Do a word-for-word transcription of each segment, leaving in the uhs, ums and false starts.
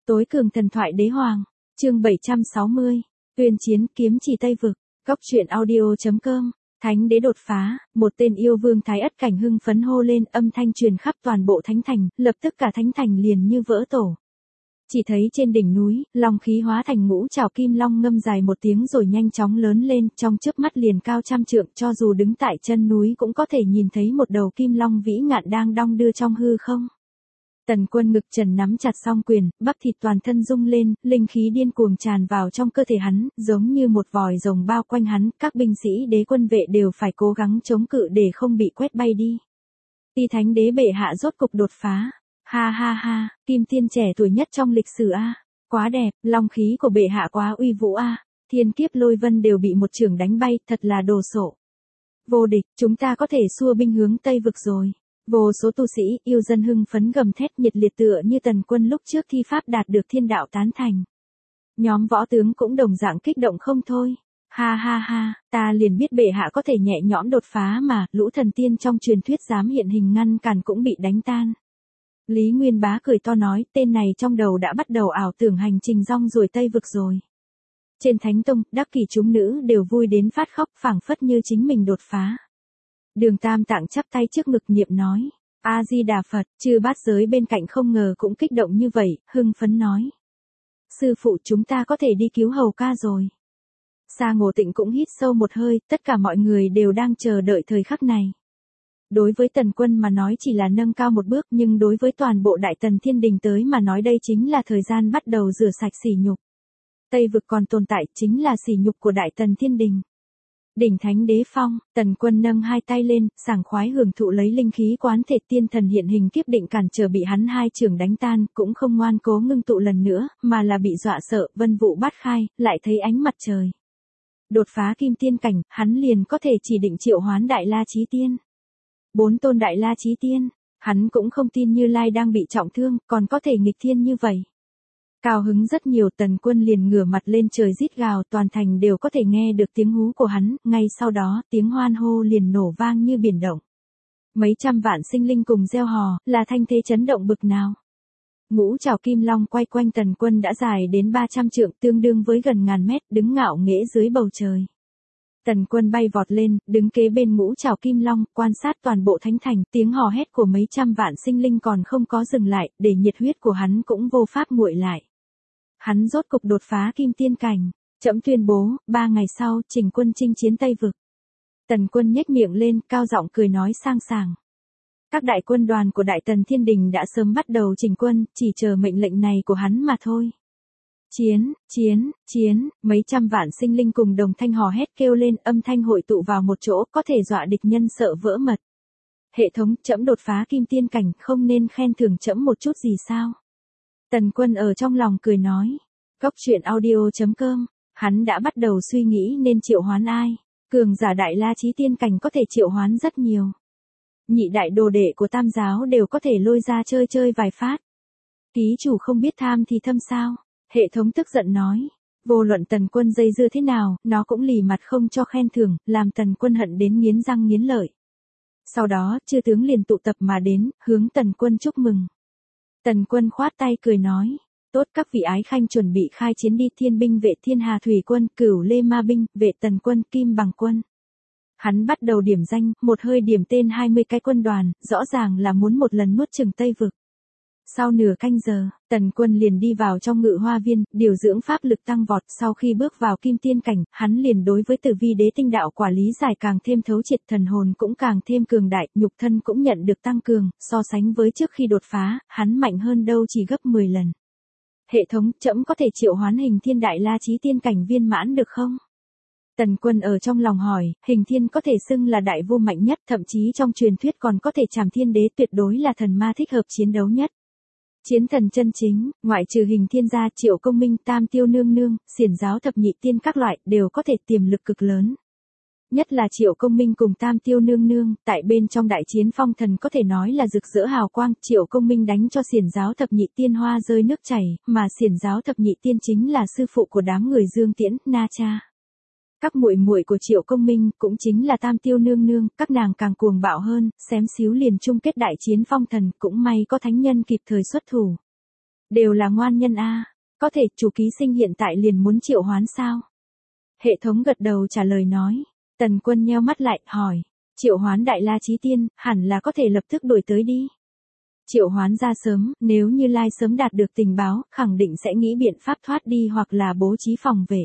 Tối cường thần thoại đế hoàng, chương bảy trăm sáu mươi, tuyên chiến kiếm chỉ Tây Vực, góc truyện audio.com, thánh đế đột phá, một tên yêu vương thái ất cảnh hưng phấn hô lên, âm thanh truyền khắp toàn bộ thánh thành, lập tức cả thánh thành liền như vỡ tổ. Chỉ thấy trên đỉnh núi, long khí hóa thành ngũ trảo kim long ngâm dài một tiếng rồi nhanh chóng lớn lên, trong chớp mắt liền cao trăm trượng, cho dù đứng tại chân núi cũng có thể nhìn thấy một đầu kim long vĩ ngạn đang đong đưa trong hư không. Tần Quân ngực trần nắm chặt song quyền, bắp thịt toàn thân rung lên, linh khí điên cuồng tràn vào trong cơ thể hắn, giống như một vòi rồng bao quanh hắn, các binh sĩ đế quân vệ đều phải cố gắng chống cự để không bị quét bay đi. Ti thánh đế bệ hạ rốt cục đột phá. Ha ha ha, kim tiên trẻ tuổi nhất trong lịch sử a, quá đẹp, long khí của bệ hạ quá uy vũ a, thiên kiếp lôi vân đều bị một chưởng đánh bay, thật là đồ sộ. Vô địch, chúng ta có thể xua binh hướng Tây Vực rồi. Vô số tu sĩ, yêu dân hưng phấn gầm thét nhiệt liệt tựa như Tần Quân lúc trước thi pháp đạt được thiên đạo tán thành. Nhóm võ tướng cũng đồng dạng kích động không thôi. Ha ha ha, ta liền biết bệ hạ có thể nhẹ nhõm đột phá mà, lũ thần tiên trong truyền thuyết dám hiện hình ngăn cản cũng bị đánh tan. Lý Nguyên Bá cười to nói, tên này trong đầu đã bắt đầu ảo tưởng hành trình rong ruổi Tây Vực rồi. Trên Thánh Tông, đắc kỷ chúng nữ đều vui đến phát khóc, phảng phất như chính mình đột phá. Đường Tam Tạng chắp tay trước ngực niệm nói, A-di-đà Phật, chư bát giới bên cạnh không ngờ cũng kích động như vậy, hưng phấn nói. Sư phụ chúng ta có thể đi cứu Hầu ca rồi. Sa Ngộ Tịnh cũng hít sâu một hơi, tất cả mọi người đều đang chờ đợi thời khắc này. Đối với Tần Quân mà nói chỉ là nâng cao một bước, nhưng đối với toàn bộ Đại Tần Thiên Đình tới mà nói đây chính là thời gian bắt đầu rửa sạch sỉ nhục. Tây Vực còn tồn tại chính là sỉ nhục của Đại Tần Thiên Đình. Đỉnh Thánh Đế Phong, Tần Quân nâng hai tay lên, sảng khoái hưởng thụ lấy linh khí quán thể tiên thần hiện hình kiếp định cản trở bị hắn hai chưởng đánh tan, cũng không ngoan cố ngưng tụ lần nữa, mà là bị dọa sợ, vân vụ bát khai, lại thấy ánh mặt trời. Đột phá kim tiên cảnh, hắn liền có thể chỉ định triệu hoán Đại La Chí Tiên. Bốn tôn Đại La Chí Tiên, hắn cũng không tin Như Lai đang bị trọng thương, còn có thể nghịch thiên như vậy. Cao hứng rất nhiều, Tần Quân liền ngửa mặt lên trời rít gào, toàn thành đều có thể nghe được tiếng hú của hắn, ngay sau đó, tiếng hoan hô liền nổ vang như biển động. Mấy trăm vạn sinh linh cùng reo hò, là thanh thế chấn động bực nào. Ngũ trảo kim long quay quanh Tần Quân đã dài đến ba trăm trượng, tương đương với gần ngàn mét, đứng ngạo nghễ dưới bầu trời. Tần Quân bay vọt lên, đứng kế bên ngũ trảo kim long, quan sát toàn bộ thánh thành, tiếng hò hét của mấy trăm vạn sinh linh còn không có dừng lại, để nhiệt huyết của hắn cũng vô pháp nguội lại. Hắn rốt cục đột phá kim tiên cảnh, trẫm tuyên bố, ba ngày sau, chỉnh quân chinh chiến Tây Vực. Tần Quân nhếch miệng lên, cao giọng cười nói sang sảng. Các đại quân đoàn của Đại Tần Thiên Đình đã sớm bắt đầu chỉnh quân, chỉ chờ mệnh lệnh này của hắn mà thôi. Chiến, chiến, chiến, mấy trăm vạn sinh linh cùng đồng thanh hò hét kêu lên, âm thanh hội tụ vào một chỗ, có thể dọa địch nhân sợ vỡ mật. Hệ thống, trẫm đột phá kim tiên cảnh, không nên khen thưởng trẫm một chút gì sao? Tần Quân ở trong lòng cười nói. Góc truyện audio.com, hắn đã bắt đầu suy nghĩ nên triệu hoán ai. Cường giả Đại La Chí Tiên cảnh có thể triệu hoán rất nhiều. Nhị đại đồ đệ của Tam giáo đều có thể lôi ra chơi chơi vài phát. Ký chủ không biết tham thì thâm sao? Hệ thống tức giận nói. Vô luận Tần Quân dây dưa thế nào, nó cũng lì mặt không cho khen thưởng, làm Tần Quân hận đến nghiến răng nghiến lợi. Sau đó, chư tướng liền tụ tập mà đến, hướng Tần Quân chúc mừng. Tần Quân khoát tay cười nói, tốt, các vị ái khanh chuẩn bị khai chiến đi, thiên binh vệ thiên hà thủy quân, cửu lê ma binh, vệ Tần quân, kim bằng quân. Hắn bắt đầu điểm danh, một hơi điểm tên hai mươi cái quân đoàn, rõ ràng là muốn một lần nuốt chửng Tây Vực. Sau nửa canh giờ, Tần Quân liền đi vào trong ngự hoa viên, điều dưỡng pháp lực tăng vọt, sau khi bước vào kim tiên cảnh, hắn liền đối với tử vi đế tinh đạo quả lý giải càng thêm thấu triệt, thần hồn cũng càng thêm cường đại, nhục thân cũng nhận được tăng cường, so sánh với trước khi đột phá, hắn mạnh hơn đâu chỉ gấp mười lần. Hệ thống, trẫm có thể triệu hoán hình thiên Đại La Chí Tiên cảnh viên mãn được không? Tần Quân ở trong lòng hỏi, hình thiên có thể xưng là đại vô mạnh nhất, thậm chí trong truyền thuyết còn có thể trảm thiên đế, tuyệt đối là thần ma thích hợp chiến đấu nhất. Chiến thần chân chính, ngoại trừ hình thiên gia, Triệu Công Minh, Tam Tiêu Nương Nương, Xiển giáo thập nhị tiên các loại, đều có thể tiềm lực cực lớn. Nhất là Triệu Công Minh cùng Tam Tiêu Nương Nương, tại bên trong đại chiến phong thần có thể nói là rực rỡ hào quang, Triệu Công Minh đánh cho Xiển giáo thập nhị tiên hoa rơi nước chảy, mà Xiển giáo thập nhị tiên chính là sư phụ của đám người Dương Tiễn, Na Cha. Các muội muội của Triệu Công Minh cũng chính là Tam Tiêu Nương Nương, các nàng càng cuồng bạo hơn, xém xíu liền chung kết đại chiến phong thần, cũng may có thánh nhân kịp thời xuất thủ. Đều là ngoan nhân a. Có thể chủ ký sinh hiện tại liền muốn triệu hoán sao? Hệ thống gật đầu trả lời nói. Tần Quân nheo mắt lại, hỏi. Triệu hoán Đại La Chí Tiên, hẳn là có thể lập tức đuổi tới đi. Triệu hoán ra sớm, nếu Như Lai sớm đạt được tình báo, khẳng định sẽ nghĩ biện pháp thoát đi hoặc là bố trí phòng vệ.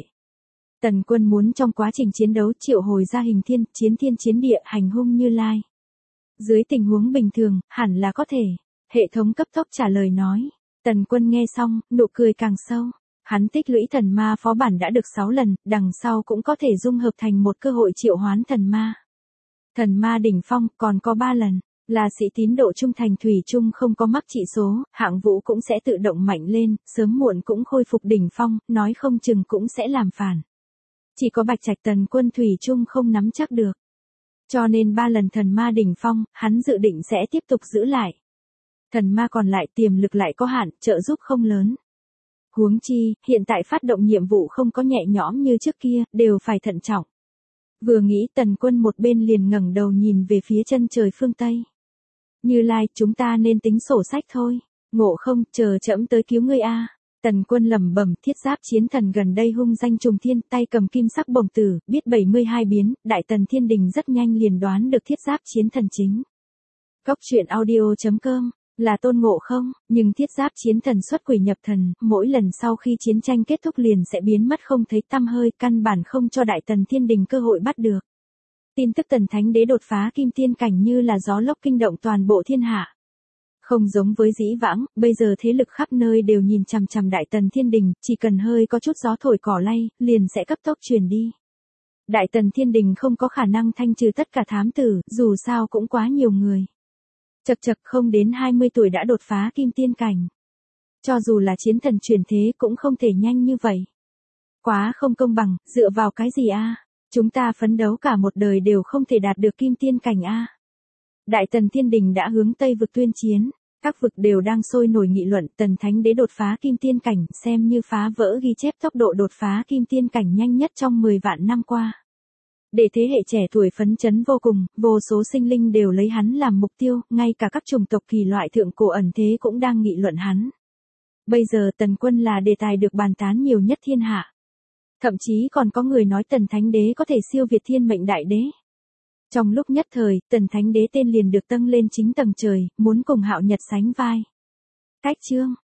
Tần Quân muốn trong quá trình chiến đấu triệu hồi ra hình thiên, chiến thiên chiến địa hành hung Như Lai. Dưới tình huống bình thường, hẳn là có thể. Hệ thống cấp tốc trả lời nói. Tần Quân nghe xong, nụ cười càng sâu. Hắn tích lũy thần ma phó bản đã được sáu lần, đằng sau cũng có thể dung hợp thành một cơ hội triệu hoán thần ma. Thần ma đỉnh phong còn có ba lần, là sĩ tín độ trung thành thủy chung không có mắc trị số, hạng vũ cũng sẽ tự động mạnh lên, sớm muộn cũng khôi phục đỉnh phong, nói không chừng cũng sẽ làm phản. Chỉ có Bạch Trạch Tần Quân thủy chung không nắm chắc được. Cho nên ba lần thần ma đỉnh phong, hắn dự định sẽ tiếp tục giữ lại. Thần ma còn lại tiềm lực lại có hạn, trợ giúp không lớn. Huống chi, hiện tại phát động nhiệm vụ không có nhẹ nhõm như trước kia, đều phải thận trọng. Vừa nghĩ Tần Quân một bên liền ngẩng đầu nhìn về phía chân trời phương Tây. Như Lai, chúng ta nên tính sổ sách thôi. Ngộ không, chờ trẫm tới cứu ngươi a. Tần Quân lẩm bẩm, thiết giáp chiến thần gần đây hung danh trùng thiên, tay cầm kim sắc bổng tử, biết bảy mươi hai biến, Đại Tần Thiên Đình rất nhanh liền đoán được thiết giáp chiến thần chính. Góc truyện audio chấm com là Tôn Ngộ Không, nhưng thiết giáp chiến thần xuất quỷ nhập thần, mỗi lần sau khi chiến tranh kết thúc liền sẽ biến mất không thấy tăm hơi, căn bản không cho Đại Tần Thiên Đình cơ hội bắt được. Tin tức Tần Thánh Đế đột phá kim tiên cảnh như là gió lốc kinh động toàn bộ thiên hạ. Không giống với dĩ vãng, bây giờ thế lực khắp nơi đều nhìn chằm chằm Đại Tần Thiên Đình, chỉ cần hơi có chút gió thổi cỏ lay, liền sẽ cấp tốc truyền đi. Đại Tần Thiên Đình không có khả năng thanh trừ tất cả thám tử, dù sao cũng quá nhiều người. Chật chật không đến hai mươi tuổi đã đột phá kim tiên cảnh. Cho dù là chiến thần truyền thế cũng không thể nhanh như vậy. Quá không công bằng, dựa vào cái gì a? Chúng ta phấn đấu cả một đời đều không thể đạt được kim tiên cảnh a. Đại Tần Thiên Đình đã hướng Tây vực tuyên chiến, các vực đều đang sôi nổi nghị luận Tần Thánh Đế đột phá kim tiên cảnh, xem như phá vỡ ghi chép tốc độ đột phá kim tiên cảnh nhanh nhất trong mười vạn năm qua. Để thế hệ trẻ tuổi phấn chấn vô cùng, vô số sinh linh đều lấy hắn làm mục tiêu, ngay cả các chủng tộc kỳ loại thượng cổ ẩn thế cũng đang nghị luận hắn. Bây giờ Tần Quân là đề tài được bàn tán nhiều nhất thiên hạ. Thậm chí còn có người nói Tần Thánh Đế có thể siêu việt thiên mệnh đại đế. Trong lúc nhất thời, Tần Thánh Đế tên liền được dâng lên chính tầng trời, muốn cùng Hạo Nhật sánh vai. Cách chương